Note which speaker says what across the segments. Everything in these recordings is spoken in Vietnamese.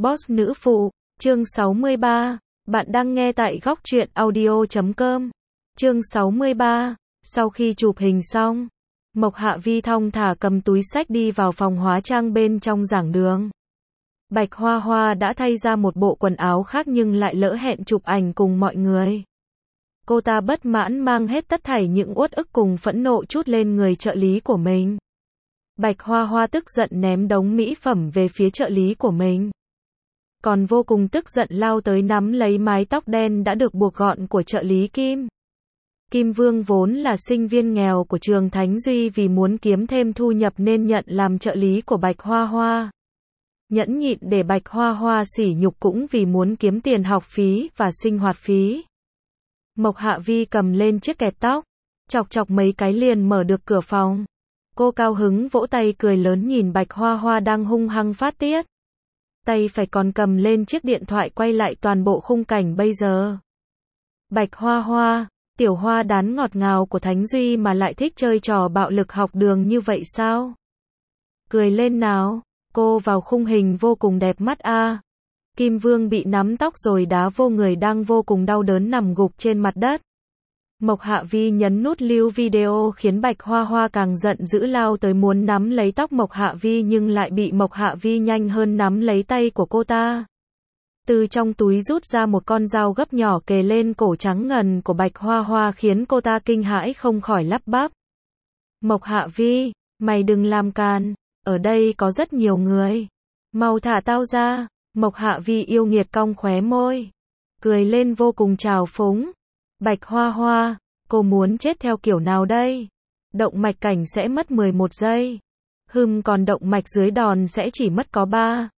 Speaker 1: Boss nữ phụ, chương 63. Bạn đang nghe tại góc truyện audio.com. Chương 63. Sau khi chụp hình xong, Mộc Hạ Vi thong thả cầm túi xách đi vào phòng hóa trang bên trong giảng đường. Bạch Hoa Hoa đã thay ra một bộ quần áo khác nhưng lại lỡ hẹn chụp ảnh cùng mọi người. Cô ta bất mãn mang hết tất thảy những uất ức cùng phẫn nộ trút lên người trợ lý của mình. Bạch Hoa Hoa tức giận ném đống mỹ phẩm về phía trợ lý của mình. Còn vô cùng tức giận lao tới nắm lấy mái tóc đen đã được buộc gọn của trợ lý Kim. Kim Vương vốn là sinh viên nghèo của trường Thánh Duy, vì muốn kiếm thêm thu nhập nên nhận làm trợ lý của Bạch Hoa Hoa. Nhẫn nhịn để Bạch Hoa Hoa sỉ nhục cũng vì muốn kiếm tiền học phí và sinh hoạt phí. Mộc Hạ Vi cầm lên chiếc kẹp tóc, chọc chọc mấy cái liền mở được cửa phòng. Cô cao hứng vỗ tay cười lớn nhìn Bạch Hoa Hoa đang hung hăng phát tiết. Tay phải còn cầm lên chiếc điện thoại quay lại toàn bộ khung cảnh bây giờ. Bạch Hoa Hoa, tiểu hoa đán ngọt ngào của Thánh Duy mà lại thích chơi trò bạo lực học đường như vậy sao? Cười lên nào, cô vào khung hình vô cùng đẹp mắt a. Kim Vương bị nắm tóc rồi đá vô người đang vô cùng đau đớn nằm gục trên mặt đất. Mộc Hạ Vi nhấn nút lưu video khiến Bạch Hoa Hoa càng giận dữ lao tới muốn nắm lấy tóc Mộc Hạ Vi nhưng lại bị Mộc Hạ Vi nhanh hơn nắm lấy tay của cô ta. Từ trong túi rút ra một con dao gấp nhỏ kề lên cổ trắng ngần của Bạch Hoa Hoa khiến cô ta kinh hãi không khỏi lắp bắp. Mộc Hạ Vi, mày đừng làm càn, ở đây có rất nhiều người. Mau thả tao ra. Mộc Hạ Vi yêu nghiệt cong khóe môi, cười lên vô cùng trào phúng. Bạch Hoa Hoa, cô muốn chết theo kiểu nào đây? Động mạch cảnh sẽ mất 11 giây. Còn động mạch dưới đòn sẽ chỉ mất có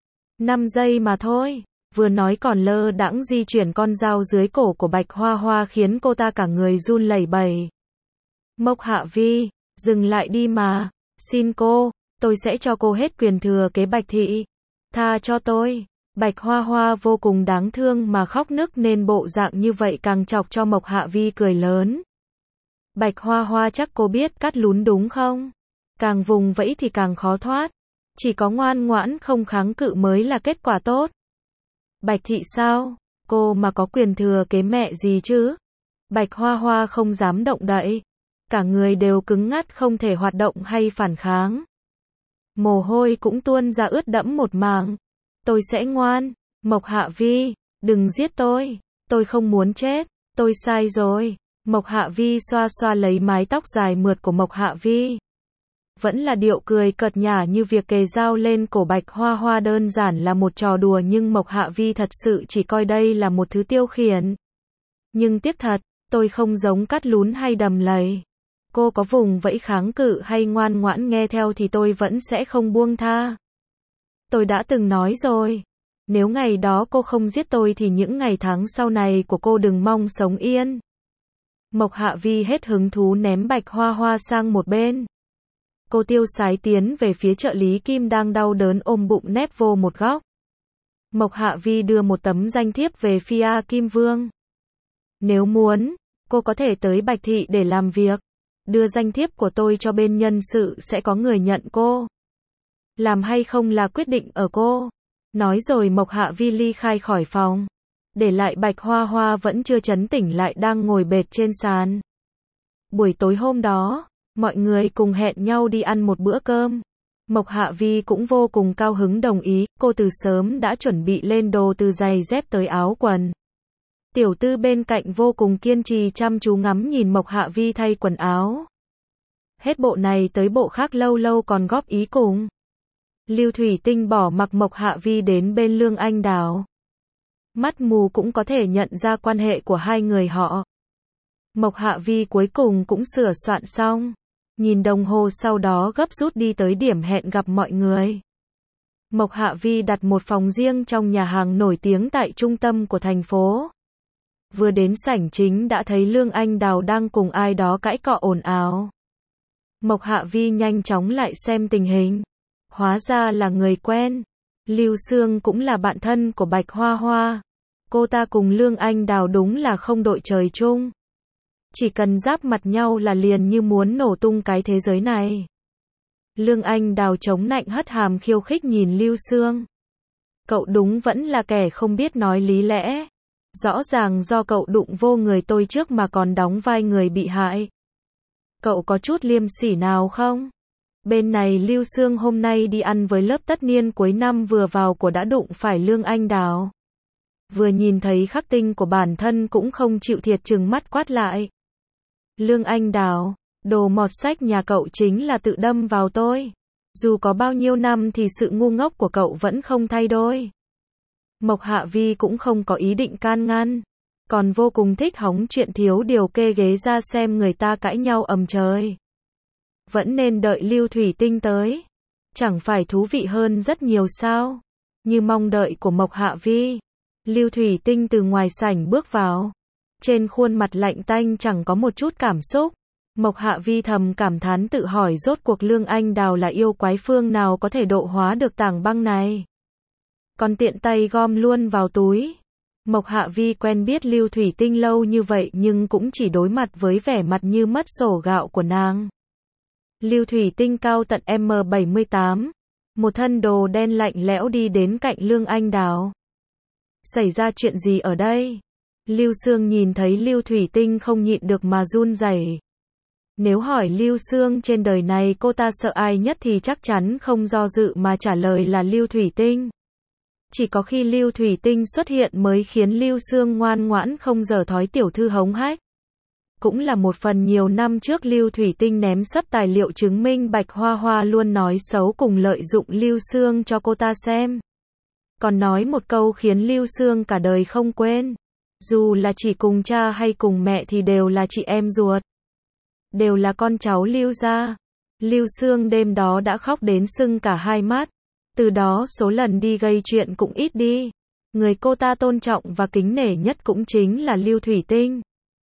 Speaker 1: 5 giây mà thôi. Vừa nói còn lơ đãng di chuyển con dao dưới cổ của Bạch Hoa Hoa khiến cô ta cả người run lẩy bẩy. Mộc Hạ Vi, dừng lại đi mà. Xin cô, tôi sẽ cho cô hết quyền thừa kế Bạch thị. Tha cho tôi. Bạch Hoa Hoa vô cùng đáng thương mà khóc nức nên bộ dạng như vậy càng chọc cho Mộc Hạ Vi cười lớn. Bạch Hoa Hoa, chắc cô biết cắt lún đúng không? Càng vùng vẫy thì càng khó thoát. Chỉ có ngoan ngoãn không kháng cự mới là kết quả tốt. Bạch thị sao? Cô mà có quyền thừa kế mẹ gì chứ? Bạch Hoa Hoa không dám động đậy. Cả người đều cứng ngắc không thể hoạt động hay phản kháng. Mồ hôi cũng tuôn ra ướt đẫm một mảng. Tôi sẽ ngoan. Mộc Hạ Vi, đừng giết tôi không muốn chết, tôi sai rồi. Mộc Hạ Vi xoa xoa lấy mái tóc dài mượt của Mộc Hạ Vi. Vẫn là điệu cười cợt nhả như việc kề dao lên cổ Bạch Hoa Hoa đơn giản là một trò đùa nhưng Mộc Hạ Vi thật sự chỉ coi đây là một thứ tiêu khiển. Nhưng tiếc thật, tôi không giống cắt lún hay đầm lầy. Cô có vùng vẫy kháng cự hay ngoan ngoãn nghe theo thì tôi vẫn sẽ không buông tha. Tôi đã từng nói rồi, nếu ngày đó cô không giết tôi thì những ngày tháng sau này của cô đừng mong sống yên. Mộc Hạ Vi hết hứng thú ném Bạch Hoa Hoa sang một bên. Cô tiêu sái tiến về phía trợ lý Kim đang đau đớn ôm bụng nép vô một góc. Mộc Hạ Vi đưa một tấm danh thiếp về phía Kim Vương. Nếu muốn, cô có thể tới Bạch thị để làm việc. Đưa danh thiếp của tôi cho bên nhân sự sẽ có người nhận cô. Làm hay không là quyết định ở cô. Nói rồi Mộc Hạ Vi ly khai khỏi phòng. Để lại Bạch Hoa Hoa vẫn chưa trấn tỉnh lại đang ngồi bệt trên sàn. Buổi tối hôm đó, mọi người cùng hẹn nhau đi ăn một bữa cơm. Mộc Hạ Vi cũng vô cùng cao hứng đồng ý, cô từ sớm đã chuẩn bị lên đồ từ giày dép tới áo quần. Tiểu Tư bên cạnh vô cùng kiên trì chăm chú ngắm nhìn Mộc Hạ Vi thay quần áo. Hết bộ này tới bộ khác lâu lâu còn góp ý cùng. Lưu Thủy Tinh bỏ mặc Mộc Hạ Vi đến bên Lương Anh Đào. Mắt mù cũng có thể nhận ra quan hệ của hai người họ. Mộc Hạ Vi cuối cùng cũng sửa soạn xong. Nhìn đồng hồ sau đó gấp rút đi tới điểm hẹn gặp mọi người. Mộc Hạ Vi đặt một phòng riêng trong nhà hàng nổi tiếng tại trung tâm của thành phố. Vừa đến sảnh chính đã thấy Lương Anh Đào đang cùng ai đó cãi cọ ồn ào. Mộc Hạ Vi nhanh chóng lại xem tình hình. Hóa ra là người quen. Lưu Sương cũng là bạn thân của Bạch Hoa Hoa. Cô ta cùng Lương Anh Đào đúng là không đội trời chung. Chỉ cần giáp mặt nhau là liền như muốn nổ tung cái thế giới này. Lương Anh Đào chống nạnh hất hàm khiêu khích nhìn Lưu Sương. Cậu đúng vẫn là kẻ không biết nói lý lẽ. Rõ ràng do cậu đụng vô người tôi trước mà còn đóng vai người bị hại. Cậu có chút liêm sỉ nào không? Bên này Lưu Sương hôm nay đi ăn với lớp tất niên cuối năm vừa vào của đã đụng phải Lương Anh Đào. Vừa nhìn thấy khắc tinh của bản thân cũng không chịu thiệt trừng mắt quát lại. Lương Anh Đào, đồ mọt sách nhà cậu chính là tự đâm vào tôi. Dù có bao nhiêu năm thì sự ngu ngốc của cậu vẫn không thay đổi. Mộc Hạ Vi cũng không có ý định can ngăn. Còn vô cùng thích hóng chuyện thiếu điều kê ghế ra xem người ta cãi nhau ầm trời. Vẫn nên đợi Lưu Thủy Tinh tới. Chẳng phải thú vị hơn rất nhiều sao? Như mong đợi của Mộc Hạ Vi. Lưu Thủy Tinh từ ngoài sảnh bước vào. Trên khuôn mặt lạnh tanh chẳng có một chút cảm xúc. Mộc Hạ Vi thầm cảm thán tự hỏi rốt cuộc Lương Anh Đào là yêu quái phương nào có thể độ hóa được tảng băng này. Còn tiện tay gom luôn vào túi. Mộc Hạ Vi quen biết Lưu Thủy Tinh lâu như vậy nhưng cũng chỉ đối mặt với vẻ mặt như mất sổ gạo của nàng. Lưu Thủy Tinh cao tận M78. Một thân đồ đen lạnh lẽo đi đến cạnh Lương Anh Đào. Xảy ra chuyện gì ở đây? Lưu Sương nhìn thấy Lưu Thủy Tinh không nhịn được mà run rẩy. Nếu hỏi Lưu Sương trên đời này cô ta sợ ai nhất thì chắc chắn không do dự mà trả lời là Lưu Thủy Tinh. Chỉ có khi Lưu Thủy Tinh xuất hiện mới khiến Lưu Sương ngoan ngoãn không dở thói tiểu thư hống hách. Cũng là một phần nhiều năm trước Lưu Thủy Tinh ném sấp tài liệu chứng minh Bạch Hoa Hoa luôn nói xấu cùng lợi dụng Lưu Sương cho cô ta xem. Còn nói một câu khiến Lưu Sương cả đời không quên. Dù là chỉ cùng cha hay cùng mẹ thì đều là chị em ruột. Đều là con cháu Lưu gia. Lưu Sương đêm đó đã khóc đến sưng cả hai mắt. Từ đó số lần đi gây chuyện cũng ít đi. Người cô ta tôn trọng và kính nể nhất cũng chính là Lưu Thủy Tinh.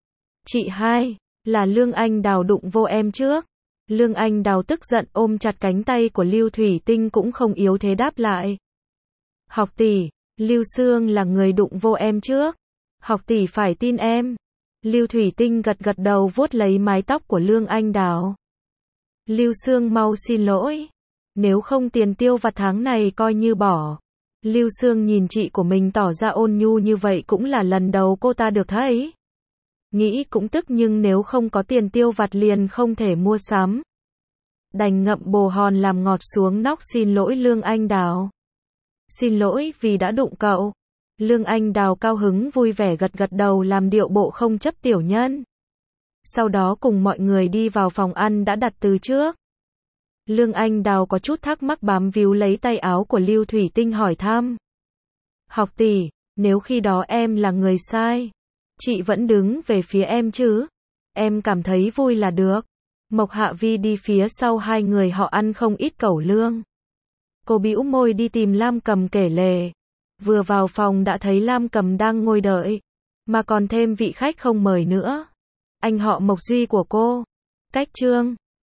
Speaker 1: Chị hai, là Lương Anh Đào đụng vô em trước. Lương Anh Đào tức giận ôm chặt cánh tay của Lưu Thủy Tinh cũng không yếu thế đáp lại. Học tỷ, Lưu Sương là người đụng vô em trước. Học tỷ phải tin em. Lưu Thủy Tinh gật gật đầu vuốt lấy mái tóc của Lương Anh Đào. Lưu Sương mau xin lỗi. Nếu không tiền tiêu vặt tháng này coi như bỏ. Lưu Sương nhìn chị của mình tỏ ra ôn nhu như vậy cũng là lần đầu cô ta được thấy. Nghĩ cũng tức nhưng nếu không có tiền tiêu vặt liền không thể mua sắm. Đành ngậm bồ hòn làm ngọt xuống nóc xin lỗi Lương Anh Đào. Xin lỗi vì đã đụng cậu. Lương Anh Đào cao hứng vui vẻ gật gật đầu làm điệu bộ không chấp tiểu nhân. Sau đó cùng mọi người đi vào phòng ăn đã đặt từ trước. Lương Anh Đào có chút thắc mắc bám víu lấy tay áo của Lưu Thủy Tinh hỏi thăm. Học tỷ, nếu khi đó em là người sai, chị vẫn đứng về phía em chứ? Em cảm thấy vui là được. Mộc Hạ Vi đi phía sau hai người họ ăn không ít cẩu lương. Cô bĩu môi đi tìm Lam Cầm kể lể. Vừa vào phòng đã thấy Lam Cầm đang ngồi đợi. Mà còn thêm vị khách không mời nữa. Anh họ Mộc Duy của cô. Cách chương